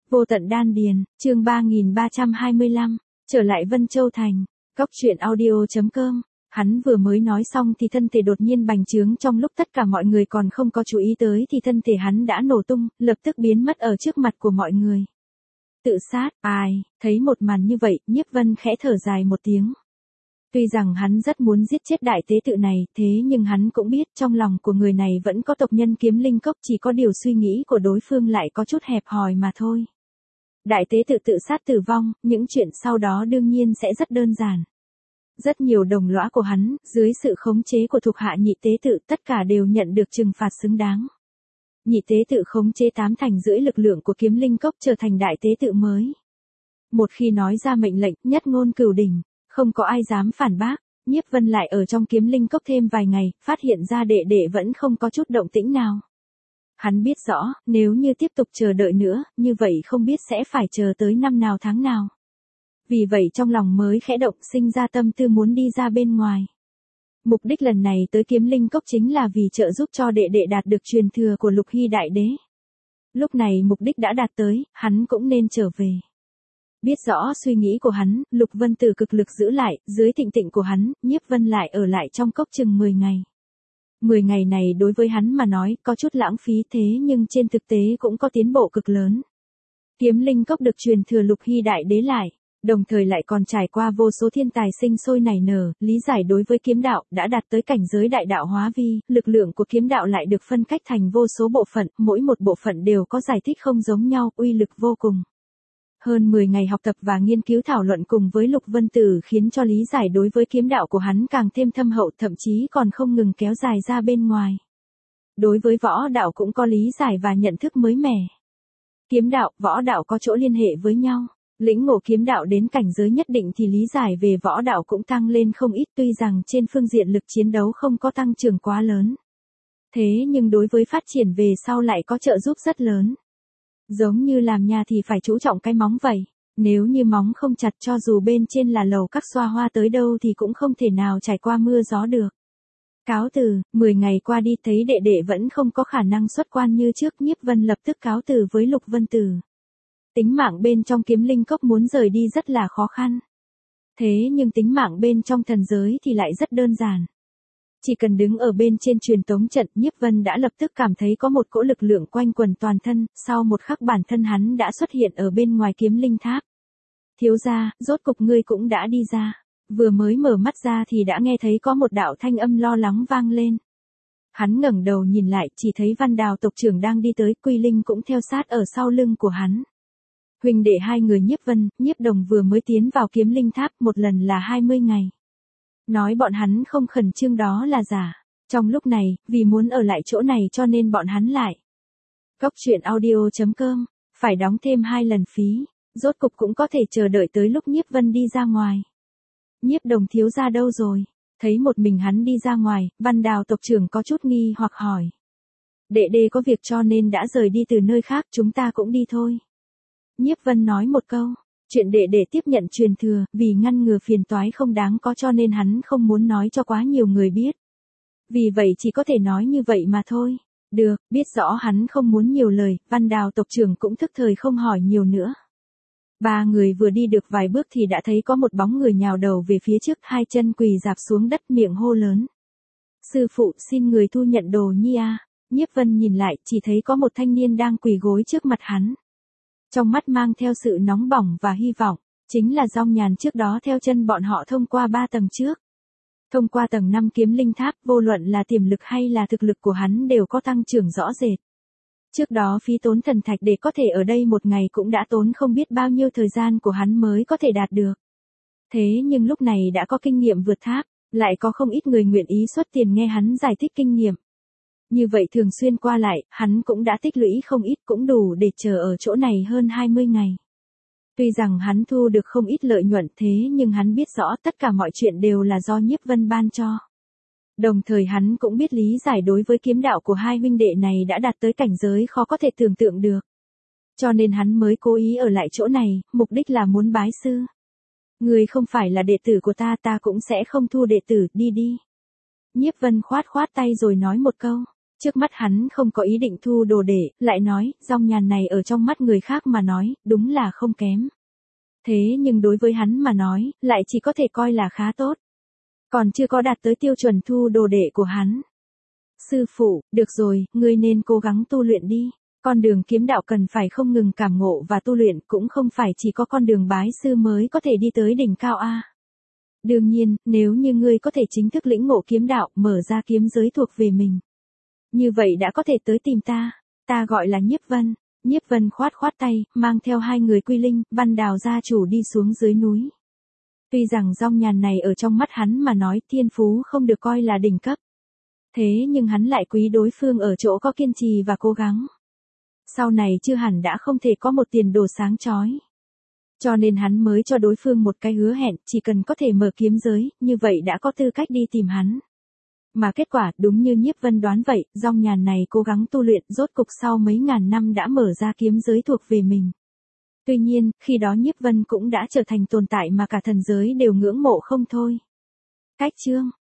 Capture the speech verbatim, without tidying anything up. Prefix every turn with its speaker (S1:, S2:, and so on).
S1: Vô tận đan điền, chương ba nghìn ba trăm hai mươi lăm, trở lại Vân Châu Thành, Cóc truyện audio chấm com. Hắn vừa mới nói xong thì thân thể đột nhiên bành trướng, trong lúc tất cả mọi người còn không có chú ý tới thì thân thể hắn đã nổ tung, lập tức biến mất ở trước mặt của mọi người. Tự sát, ai, thấy một màn như vậy, Nhiếp Vân khẽ thở dài một tiếng. Tuy rằng hắn rất muốn giết chết đại tế tự này, thế nhưng hắn cũng biết trong lòng của người này vẫn có tộc nhân Kiếm Linh Cốc, chỉ có điều suy nghĩ của đối phương lại có chút hẹp hòi mà thôi. Đại tế tự tự sát tử vong, những chuyện sau đó đương nhiên sẽ rất đơn giản. Rất nhiều đồng lõa của hắn, dưới sự khống chế của thuộc hạ nhị tế tự, tất cả đều nhận được trừng phạt xứng đáng. Nhị tế tự khống chế tám thành rưỡi lực lượng của Kiếm Linh Cốc, trở thành đại tế tự mới. Một khi nói ra mệnh lệnh, nhất ngôn cửu đỉnh, không có ai dám phản bác. Nhiếp Vân lại ở trong Kiếm Linh Cốc thêm vài ngày, phát hiện ra đệ đệ vẫn không có chút động tĩnh nào. Hắn biết rõ, nếu như tiếp tục chờ đợi nữa, như vậy không biết sẽ phải chờ tới năm nào tháng nào. Vì vậy trong lòng mới khẽ động, sinh ra tâm tư muốn đi ra bên ngoài. Mục đích lần này tới Kiếm Linh Cốc chính là vì trợ giúp cho đệ đệ đạt được truyền thừa của Lục Hy Đại Đế. Lúc này mục đích đã đạt tới, hắn cũng nên trở về. Biết rõ suy nghĩ của hắn, Lục Vân Tử cực lực giữ lại, dưới thịnh tịnh của hắn, Nhiếp Vân lại ở lại trong cốc chừng mười ngày. mười ngày này đối với hắn mà nói có chút lãng phí, thế nhưng trên thực tế cũng có tiến bộ cực lớn. Kiếm Linh Cốc được truyền thừa Lục Hy Đại Đế lại, đồng thời lại còn trải qua vô số thiên tài sinh sôi nảy nở, lý giải đối với kiếm đạo, đã đạt tới cảnh giới đại đạo hóa vi, lực lượng của kiếm đạo lại được phân cách thành vô số bộ phận, mỗi một bộ phận đều có giải thích không giống nhau, uy lực vô cùng. Hơn mười ngày học tập và nghiên cứu thảo luận cùng với Lục Vân Tử khiến cho lý giải đối với kiếm đạo của hắn càng thêm thâm hậu, thậm chí còn không ngừng kéo dài ra bên ngoài. Đối với võ đạo cũng có lý giải và nhận thức mới mẻ. Kiếm đạo, võ đạo có chỗ liên hệ với nhau. Lĩnh ngộ kiếm đạo đến cảnh giới nhất định thì lý giải về võ đạo cũng tăng lên không ít, tuy rằng trên phương diện lực chiến đấu không có tăng trưởng quá lớn. Thế nhưng đối với phát triển về sau lại có trợ giúp rất lớn. Giống như làm nhà thì phải chú trọng cái móng vậy. Nếu như móng không chặt, cho dù bên trên là lầu các xoa hoa tới đâu thì cũng không thể nào trải qua mưa gió được. Cáo từ, mười ngày qua đi thấy đệ đệ vẫn không có khả năng xuất quan như trước, Nhiếp Vân lập tức cáo từ với Lục Vân Tử. Tính mạng bên trong Kiếm Linh Cốc muốn rời đi rất là khó khăn. Thế nhưng tính mạng bên trong thần giới thì lại rất đơn giản. Chỉ cần đứng ở bên trên truyền tống trận, Nhiếp Vân đã lập tức cảm thấy có một cỗ lực lượng quanh quần toàn thân, sau một khắc bản thân hắn đã xuất hiện ở bên ngoài Kiếm Linh Tháp. Thiếu gia, rốt cục ngươi cũng đã đi ra. Vừa mới mở mắt ra thì đã nghe thấy có một đạo thanh âm lo lắng vang lên. Hắn ngẩng đầu nhìn lại, chỉ thấy Văn Đào tộc trưởng đang đi tới, Quy Linh cũng theo sát ở sau lưng của hắn. Huynh đệ hai người Nhiếp Vân, Nhiếp Đồng vừa mới tiến vào Kiếm Linh Tháp, một lần là hai mươi ngày. Nói bọn hắn không khẩn trương đó là giả. Trong lúc này, vì muốn ở lại chỗ này cho nên bọn hắn lại. Cóc truyện audio chấm com, phải đóng thêm hai lần phí, rốt cục cũng có thể chờ đợi tới lúc Nhiếp Vân đi ra ngoài. Nhiếp Đồng thiếu gia đâu rồi? Thấy một mình hắn đi ra ngoài, Văn Đào tộc trưởng có chút nghi hoặc hỏi. Đệ đệ có việc cho nên đã rời đi từ nơi khác, chúng ta cũng đi thôi. Nhiếp Vân nói một câu, chuyện đệ đệ tiếp nhận truyền thừa, vì ngăn ngừa phiền toái không đáng có cho nên hắn không muốn nói cho quá nhiều người biết. Vì vậy chỉ có thể nói như vậy mà thôi. Được, biết rõ hắn không muốn nhiều lời, Văn Đào tộc trưởng cũng thức thời không hỏi nhiều nữa. Ba người vừa đi được vài bước thì đã thấy có một bóng người nhào đầu về phía trước, hai chân quỳ rạp xuống đất, miệng hô lớn. Sư phụ, xin người thu nhận đồ nhi a. Nhiếp Vân nhìn lại, chỉ thấy có một thanh niên đang quỳ gối trước mặt hắn. Trong mắt mang theo sự nóng bỏng và hy vọng, chính là Dong Nhàn trước đó theo chân bọn họ thông qua ba tầng trước. Thông qua tầng năm Kiếm Linh Tháp, vô luận là tiềm lực hay là thực lực của hắn đều có tăng trưởng rõ rệt. Trước đó phí tốn thần thạch để có thể ở đây một ngày cũng đã tốn không biết bao nhiêu thời gian của hắn mới có thể đạt được. Thế nhưng lúc này đã có kinh nghiệm vượt tháp, lại có không ít người nguyện ý xuất tiền nghe hắn giải thích kinh nghiệm. Như vậy thường xuyên qua lại, hắn cũng đã tích lũy không ít, cũng đủ để chờ ở chỗ này hơn hai mươi ngày. Tuy rằng hắn thu được không ít lợi nhuận, thế nhưng hắn biết rõ tất cả mọi chuyện đều là do Nhiếp Vân ban cho. Đồng thời hắn cũng biết lý giải đối với kiếm đạo của hai huynh đệ này đã đạt tới cảnh giới khó có thể tưởng tượng được. Cho nên hắn mới cố ý ở lại chỗ này, mục đích là muốn bái sư. Người không phải là đệ tử của ta, ta cũng sẽ không thu đệ tử, đi đi. Nhiếp Vân khoát khoát tay rồi nói một câu. Trước mắt hắn không có ý định thu đồ đệ, lại nói, Dong Nhàn này ở trong mắt người khác mà nói, đúng là không kém. Thế nhưng đối với hắn mà nói, lại chỉ có thể coi là khá tốt. Còn chưa có đạt tới tiêu chuẩn thu đồ đệ của hắn. Sư phụ, được rồi, ngươi nên cố gắng tu luyện đi. Con đường kiếm đạo cần phải không ngừng cảm ngộ và tu luyện, cũng không phải chỉ có con đường bái sư mới có thể đi tới đỉnh cao a. Đương nhiên, nếu như ngươi có thể chính thức lĩnh ngộ kiếm đạo, mở ra kiếm giới thuộc về mình. Như vậy đã có thể tới tìm ta. Ta gọi là Nhiếp Vân. Nhiếp Vân khoát khoát tay, mang theo hai người Quy Linh, Văn Đào gia chủ đi xuống dưới núi. Tuy rằng Dong Nhàn này ở trong mắt hắn mà nói thiên phú không được coi là đỉnh cấp. Thế nhưng hắn lại quý đối phương ở chỗ có kiên trì và cố gắng. Sau này chưa hẳn đã không thể có một tiền đồ sáng chói. Cho nên hắn mới cho đối phương một cái hứa hẹn, chỉ cần có thể mở kiếm giới, như vậy đã có tư cách đi tìm hắn. Mà kết quả, đúng như Nhiếp Vân đoán vậy, Dong Nhàn này cố gắng tu luyện, rốt cục sau mấy ngàn năm đã mở ra kiếm giới thuộc về mình. Tuy nhiên, khi đó Nhiếp Vân cũng đã trở thành tồn tại mà cả thần giới đều ngưỡng mộ không thôi. Cách chương